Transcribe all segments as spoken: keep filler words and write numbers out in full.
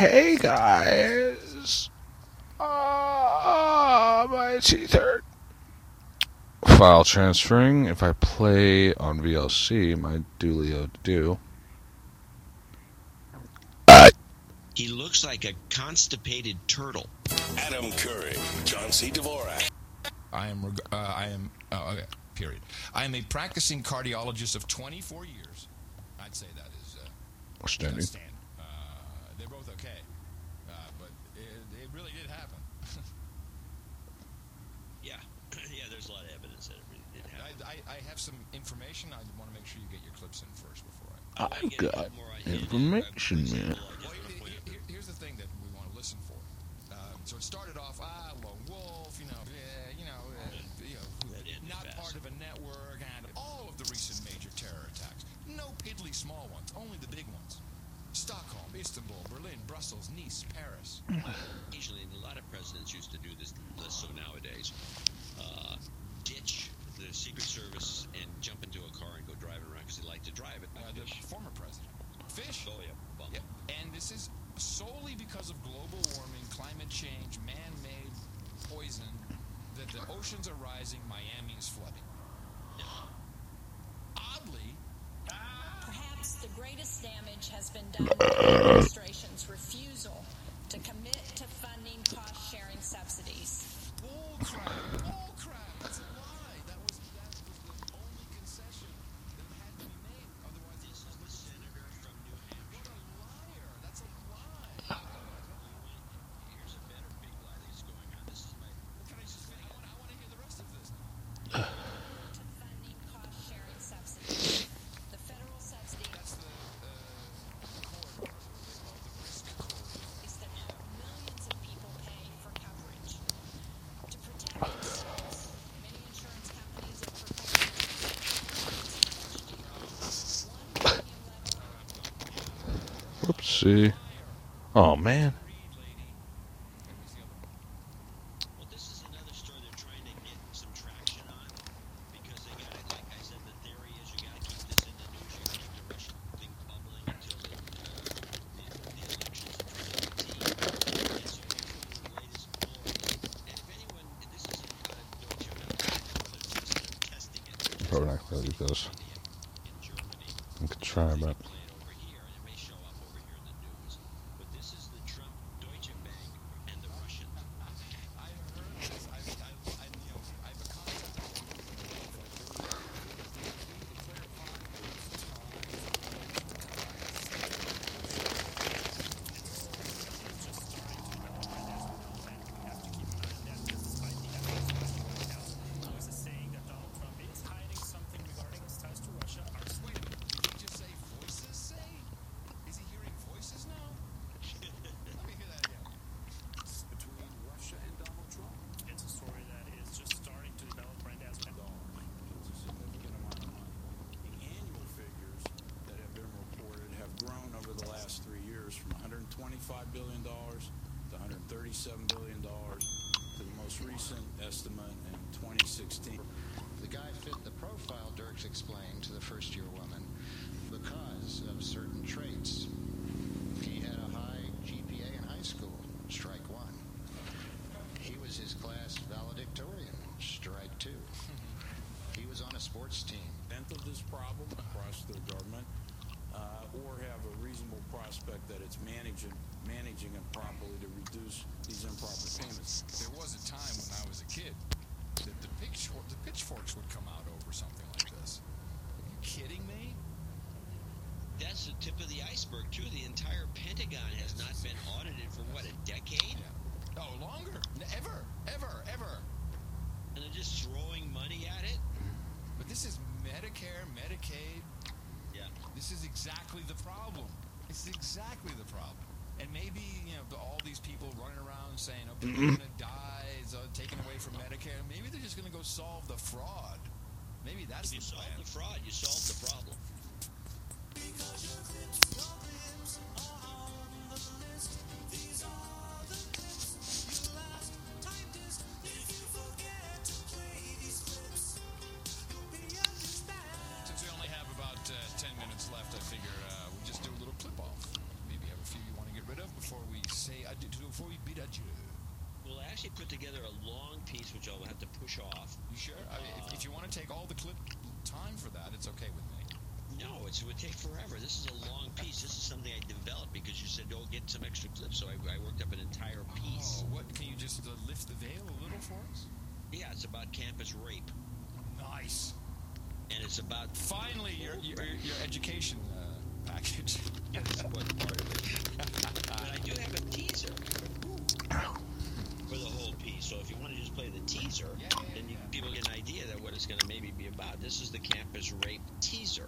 Hey guys, ah, my teeth hurt. File transferring. If I play on V L C, my Doolio do. Uh, He looks like a constipated turtle. Adam Curry, John C. Dvorak. I am. Reg- uh, I am. Oh, okay. Period. I am a practicing cardiologist of twenty-four years. I'd say that is uh, Standing. stand. Uh, they're both okay, uh, but it, it really did happen. Yeah, yeah. There's a lot of evidence that it really did happen. I, I, I have some information. I want to make sure you get your clips in first before I. I've got information, man. Well, here, here, here's the thing that we want to listen for. Um, so it started off, ah, lone wolf, you know, yeah, you know, uh, you know, not part of a network, and all of the recent major terror attacks. No piddly small ones, only the big ones. Stockholm, Istanbul, Berlin, Brussels, Nice, Paris. Occasionally, a lot of presidents used to do this list. So nowadays, uh, ditch the Secret Service and jump into a car and go driving around because they like to drive it. Uh, the former president. Fish. Oh yeah, bum. Yeah. And this is solely because of global warming, climate change, man-made poison, that the oceans are rising, Miami is flooding. Oddly, perhaps the greatest damage has been done by the administration's refusal to commit to funding cost-sharing subsidies. bull crap, bull crap. That's a lie. That was that was the only concession that had to be made. Otherwise, this is the senator from New Hampshire. What a liar! That's a lie. Here's a better big lie that's going on. This is my. Can I just? I want. I want to hear the rest of this. To funding cost-sharing subsidies. The federal subsidy That's the uh, corridor. They call it the risk corridor. is that millions of people pay for coverage. To protect themselves, many insurance companies have proposed Whoopsie. Oh man. Well, this is another story they're trying to get some traction on because they got it. Like I said, the theory is you got to keep this in the news. You keep the Russian thing bubbling until the, uh, the, the elections in twenty eighteen. And so here's the latest poll. And if anyone, this isn't uh, Deutsche Welle, but it's just they're testing it. Probably not gonna do this. In Germany. I could try, but Play it over here, and it may show up over here in the news. But this is the Trump Deutsche Bank and the Russian. I heard this. I, I, I, you know, I have a contact. Did he just say voices say? Is he hearing voices now? Let me hear that again. Between Russia and Donald Trump. It's a story that is just starting to develop right as It's a significant amount of money. The annual figures that have been reported have grown over the last three years from one hundred twenty-five billion dollars to one hundred thirty-seven billion dollars to the most recent estimate in twenty sixteen. The guy fit the profile, Dirks explained to the first-year woman, because of certain traits. He had a high G P A in high school, strike one. He was his class valedictorian, strike two. He was on a sports team. Extent of this problem across the government, uh, or have a reasonable prospect that it's managing managing it properly to reduce these improper payments. There was a time when I was a kid that the, pitchfork, the pitchforks would come out over something like this. Are you kidding me? That's the tip of the iceberg, too. The entire Pentagon has not been audited for, what, a decade? Yeah. Oh, longer. N- Ever. Ever. Ever. And they're just throwing money at it? But this is Medicare, Medicaid. Yeah. This is exactly the problem. It's exactly the problem. And maybe, you know, all these people running around saying, oh, people are going to die, it's uh, taken away from Medicare. Maybe they're just going to go solve the fraud. Maybe that's If you the solve plan. the fraud, you solve the problem. Since we only have about uh, ten minutes left, I figure uh, we just do a little clip-off. Maybe have a few you want to get rid of before we actually put together a long piece, which I'll have to push off. You sure? I mean, if, if you want to take all the clip time for that, it's okay with me. No, it's, it would take forever. This is a long piece. This is something I developed because you said, oh, get some extra clips. So I, I worked up an entire piece. Oh, what? Can you just uh, lift the veil a little for us? Yeah, it's about campus rape. Nice. And it's about... Finally, your your, your education uh, package. That's one part of it. But I do have a teaser for the whole piece. So if you want to just play the teaser, Yeah, yeah, then you, yeah. people get an idea that what it's going to maybe be about. This is the campus rape teaser.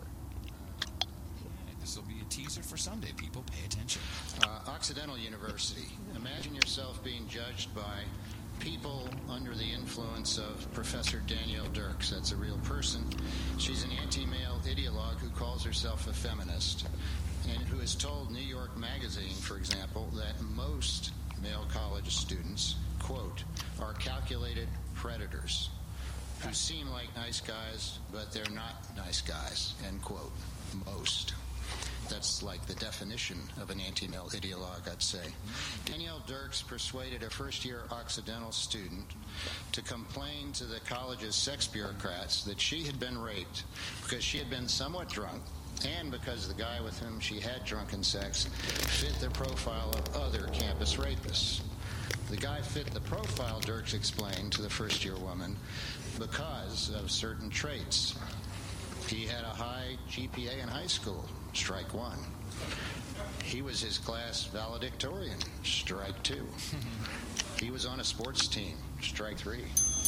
This will be a teaser for Sunday, people. Pay attention. Uh, Occidental University. Imagine yourself being judged by people under the influence of Professor Danielle Dirks. That's a real person. She's an anti-male ideologue who calls herself a feminist and who has told New York Magazine, for example, that most male college students, quote, are calculated predators who seem like nice guys, but they're not nice guys, end quote. Most. That's like the definition of an anti-male ideologue, I'd say. Danielle Dirks persuaded a first-year Occidental student to complain to the college's sex bureaucrats that she had been raped because she had been somewhat drunk and because the guy with whom she had drunken sex fit the profile of other campus rapists. The guy fit the profile, Dirks explained to the first-year woman, because of certain traits. He had a high G P A in high school, strike one. He was his class valedictorian, strike two. He was on a sports team, strike three.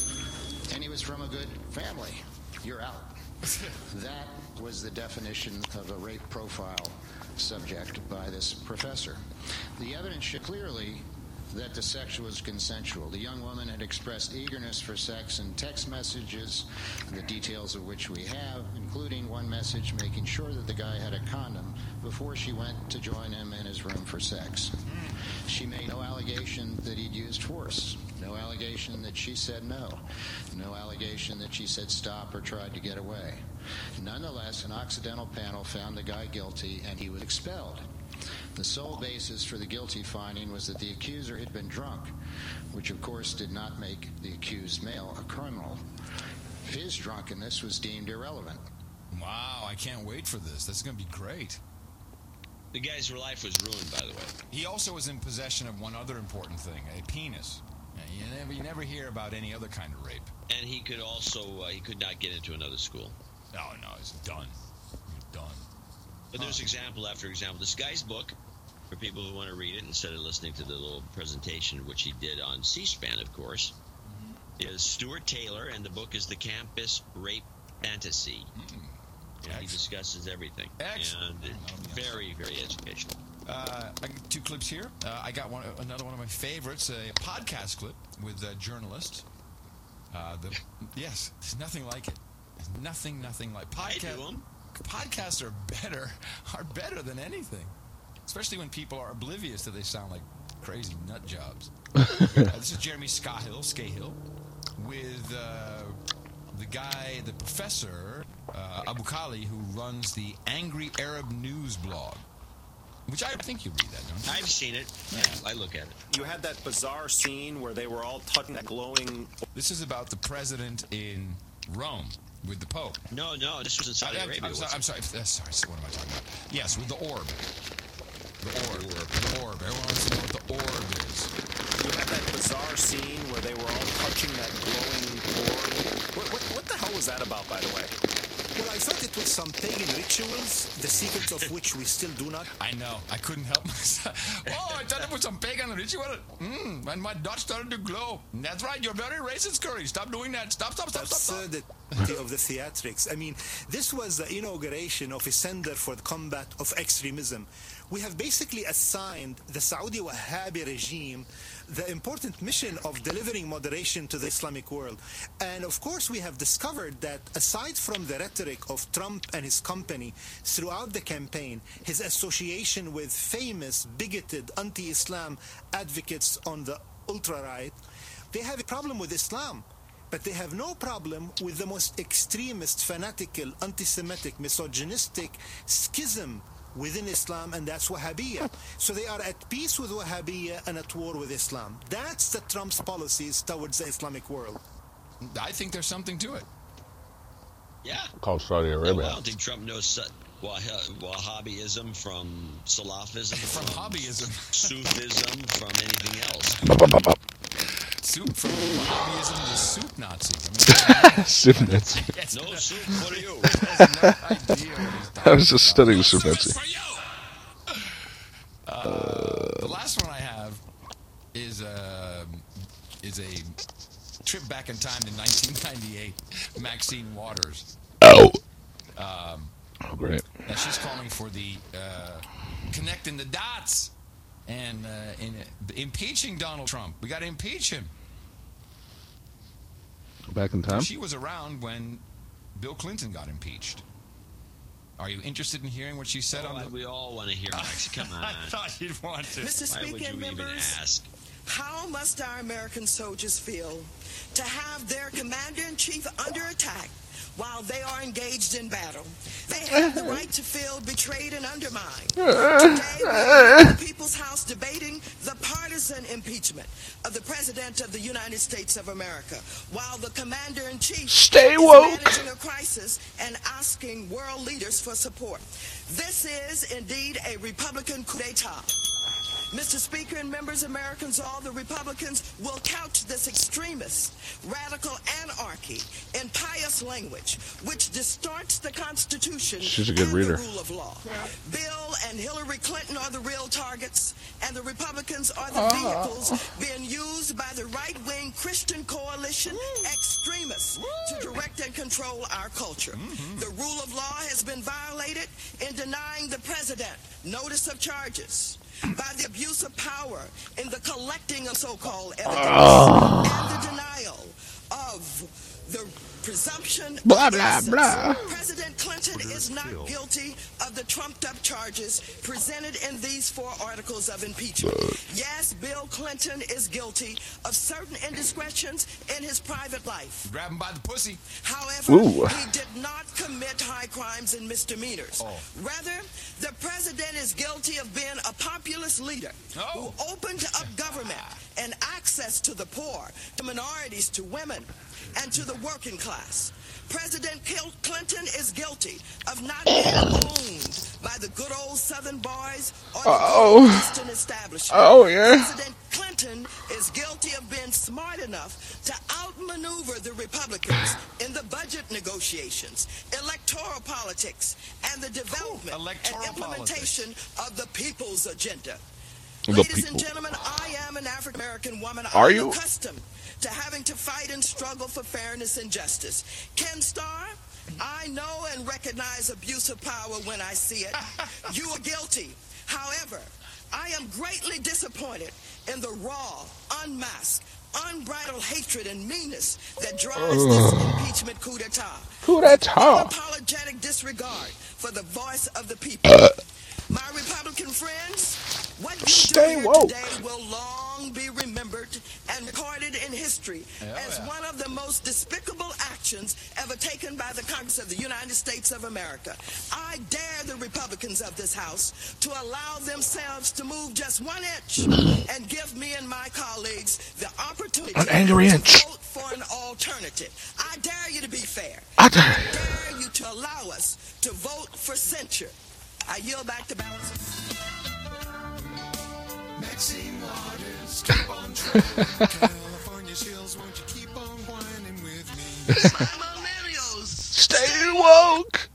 And he was from a good family, you're out. That was the definition of a rape profile subject by this professor. The evidence showed clearly that the sex was consensual. The young woman had expressed eagerness for sex in text messages, the details of which we have, including one message making sure that the guy had a condom before she went to join him in his room for sex. She made no allegation that he'd used force, no allegation that she said no, no allegation that she said stop or tried to get away. Nonetheless, an Occidental panel found the guy guilty and he was expelled. The sole basis for the guilty finding was that the accuser had been drunk, which of course did not make the accused male a criminal. His drunkenness was deemed irrelevant. Wow, I can't wait for this. This is going to be great. The guy's life was ruined, by the way. He also was in possession of one other important thing, a penis. You never, you never hear about any other kind of rape. And he could also, uh, he could not get into another school. Oh, no, it's done. You're done. But there's example after example. This guy's book, for people who want to read it instead of listening to the little presentation, which he did on C-SPAN, of course, mm-hmm. is Stuart Taylor, and the book is The Campus Rape Fantasy. Mm-hmm. And he discusses everything. Excellent. And it's very, very educational. Uh, I got two clips here. Uh, I got one, another one of my favorites, a podcast clip with a journalist. Uh, the, yes, there's nothing like it. There's nothing, nothing like podcast. I do them. Podcasts are better, are better than anything. Especially when people are oblivious that they sound like crazy nut jobs. uh, this is Jeremy Scahill, Scahill, with uh, the guy, the professor, uh, Abu Khali, who runs the Angry Arab News blog. Which I think you read that, don't you? I've seen it. Yeah, I look at it. You had that bizarre scene where they were all touching that glowing... This is about the president in Rome with the Pope. No, no, this was in Saudi I, Arabia. I'm, sorry, I'm sorry. Uh, sorry. What am I talking about? Yes, with the orb. The orb. The orb. Everyone wants to know what the orb is. You had that bizarre scene where they were all touching that glowing orb. What, what, what the hell was that about, by the way? Well, I thought it was some pagan rituals, the secrets of which we still do not. I know. I couldn't help myself. Oh, I thought it was some pagan ritual. Mm, and my dot started to glow. That's right. You're very racist, Curry. Stop doing that. Stop, stop, stop, That's, stop, stop. Uh, the of the theatrics. I mean, this was the inauguration of a Center for the Combat of Extremism. We have basically assigned the Saudi Wahhabi regime the important mission of delivering moderation to the Islamic world. And of course, we have discovered that aside from the rhetoric of Trump and his company throughout the campaign, his association with famous, bigoted, anti-Islam advocates on the ultra-right, they have a problem with Islam. But they have no problem with the most extremist, fanatical, anti-Semitic, misogynistic schism within Islam, and that's Wahhabiyya. So they are at peace with Wahhabiyya and at war with Islam. That's the Trump's policies towards the Islamic world. I think there's something to it. Yeah. Called Saudi Arabia. Well, I don't think Trump knows Sa- Wah- Wahhabism from Salafism, From hobbyism. Sufism, from anything else. Soup from hobbyism to soup Nazi. Soup Nazi. I mean, No soup for you. has no idea what he's talking I was just about. studying Soup Nazi. For you! Uh, the last one I have is a is a trip back in time to nineteen ninety-eight. Maxine Waters. Oh. Um, Oh, great. now she's calling for the uh, connecting the dots and uh, in, impeaching Donald Trump. We got to impeach him. Back in time? She was around when Bill Clinton got impeached. Are you interested in hearing what she said Oh, on the? we all want to hear Max. Come on. I thought you'd want to. Mister Why would Speaker you and even members, ask? how must our American soldiers feel to have their commander-in-chief under attack while they are engaged in battle? They have the right to feel betrayed and undermined. Today, we are in the People's House debating the partisan impeachment of the President of the United States of America, while the commander-in-chief Stay is woke. managing a crisis and asking world leaders for support. This is indeed a Republican coup d'etat. Mister Speaker and members, Americans, all the Republicans will couch this extremist, radical anarchy in pious language, which distorts the Constitution She's a good and reader. the rule of law. Bill and Hillary Clinton are the real targets, and the Republicans are the vehicles being used by the right-wing Christian coalition extremists to direct and control our culture. The rule of law has been violated in denying the president notice of charges, by the abuse of power in the collecting of so-called evidence, and the denial of the presumption Blah, of blah, innocence. blah. President Clinton is not guilty of the trumped-up charges presented in these four articles of impeachment. Yes, Bill Clinton is guilty of certain indiscretions in his private life. Grab him by the pussy. However, Ooh. he did not commit high crimes and misdemeanors. Oh. Rather, the president is guilty of being a populist leader Oh. who opened up government and access to the poor, to minorities, to women, and to the working class. President Cl- Clinton is guilty of not being owned by the good old Southern boys or the Uh-oh. good old Eastern establishment. Oh, yeah. President Clinton is guilty of being smart enough to outmaneuver the Republicans in the budget negotiations, electoral politics, and the development Electoral and implementation of the people's agenda. The Ladies people. and gentlemen, I am an African American woman. Are I'm you? accustomed to having to fight and struggle for fairness and justice. Ken Starr, I know and recognize abuse of power when I see it. You are guilty. However, I am greatly disappointed in the raw, unmasked, unbridled hatred and meanness that drives this impeachment coup d'etat. Coup d'etat. Unapologetic disregard for the voice of the people. My Republican friends, what you Stay do here woke. today will long be remembered and recorded in history as yeah. one of the most despicable actions ever taken by the Congress of the United States of America. I dare the Republicans of this House to allow themselves to move just one inch and give me and my colleagues the opportunity An angry to inch. vote for an alternative. I dare you to be fair. I dare I dare you to allow us to vote for censure. I yield back to balance. Maxine Waters, keep on trying. California shills, won't you keep on whining with me? Stay woke.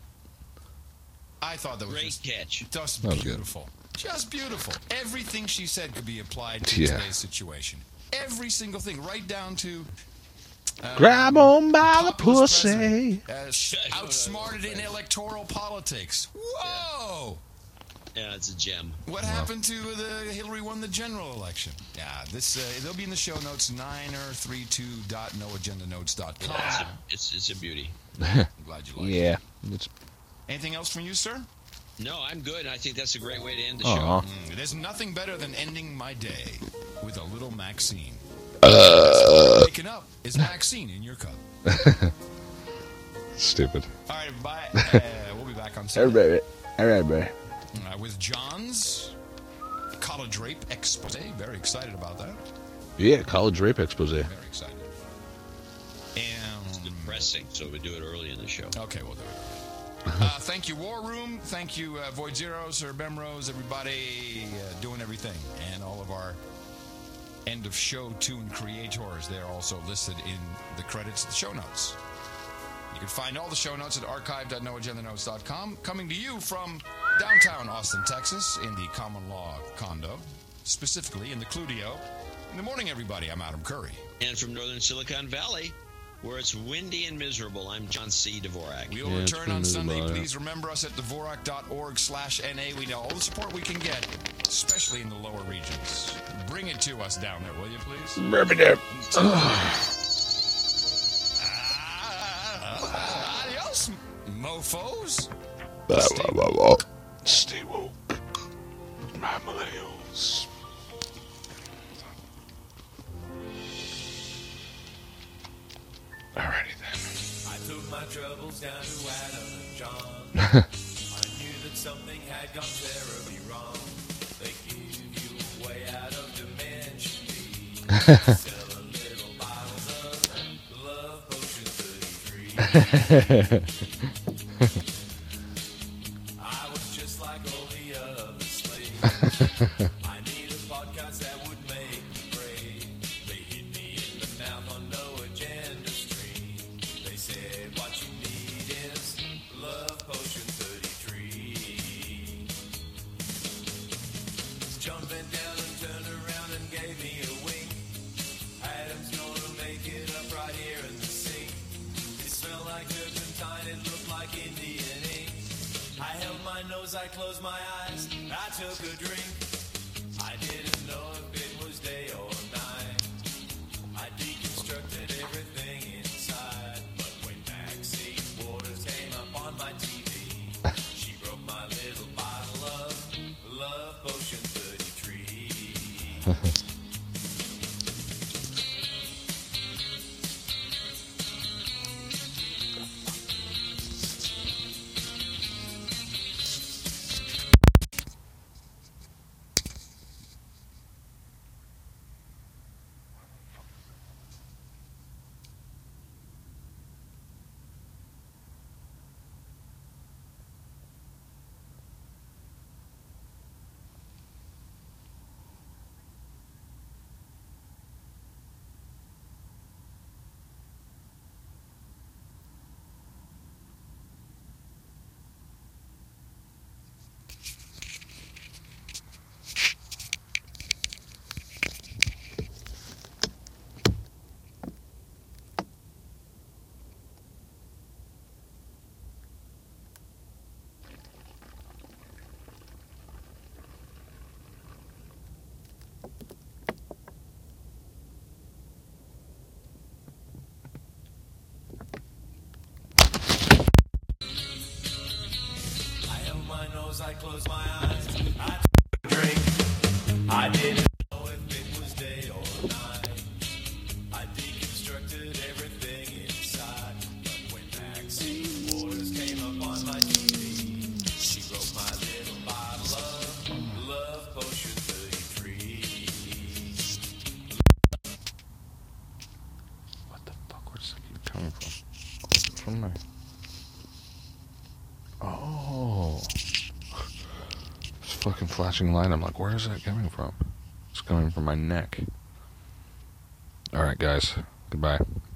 I thought that was Great just, catch. just That was good. beautiful. Just beautiful. Everything she said could be applied to Yeah. today's situation. Every single thing, right down to uh, Grab on by the populist pussy. president, uh, sh- outsmarted in electoral politics. Whoa! Yeah, it's a gem. What happened to the Hillary won the general election? Yeah, this uh, they'll be in the show notes niner three two dot no agenda notes dot com. Yeah, it's, a, it's, it's a beauty. I'm glad you like it. Yeah. It's, Anything else from you, sir? No, I'm good. I think that's a great way to end the Aw. show. Mm, there's nothing better than ending my day with a little Maxine. uh, Waking up is Maxine in your cup. stupid. All right, bye. Uh, we'll be back on Sunday. Everybody. All right, bro. Uh, with John's College Rape Expose. Very excited about that. Yeah, College Rape Expose. Very excited. And It's depressing, so we do it early in the show. Okay, we'll do it. Uh, thank you, War Room. Thank you, uh, Void Zero, Sir Bemrose, everybody uh, doing everything. And all of our end of show tune creators. They're also listed in the credits of the show notes. You can find all the show notes at archive dot no agenda notes dot com. Coming to you from downtown Austin, Texas, in the Common Law Condo, specifically in the Cludio. In the morning, everybody, I'm Adam Curry. And from northern Silicon Valley, where it's windy and miserable, I'm John C. Dvorak. We'll Yeah, return on it's been Sunday. miserable, yeah. Please remember us at dvorak dot org slash N A. We know all the support we can get, especially in the lower regions. Bring it to us down there, will you, please? Ah, adios, mofos. Stay woke. My millennials. Alrighty then. I took my troubles down to Adam and John. I knew that something had gone terribly wrong. They give you a way out of dimension. Sell a little bottles of love potion thirty-three. I was just like all the other slaves. I need a podcast that would make me brave. They hit me in the mouth on no agenda stream. They said what you need is love potion thirty-three. Jumping down and turned around and gave me a wink. Adam's gonna make it up right here in the sink. It smelled like turpentine, it looked like Indian ink. I held my nose, I closed my eyes, I took a drink. I didn't know if it was day or night. I deconstructed everything inside, but when Maxine Waters came up on my T V, she broke my little bottle of love potion thirty-three. I closed my eyes, I took a drink. I didn't know if it was day or night. I deconstructed everything inside. But when Maxine Waters came up on my T V, she broke my little bottle of love potion thirty-three. What the fuck? Where's that keep coming from? From there. Oh. Fucking flashing light. I'm like, where is that coming from? It's coming from my neck. Alright, guys. Goodbye.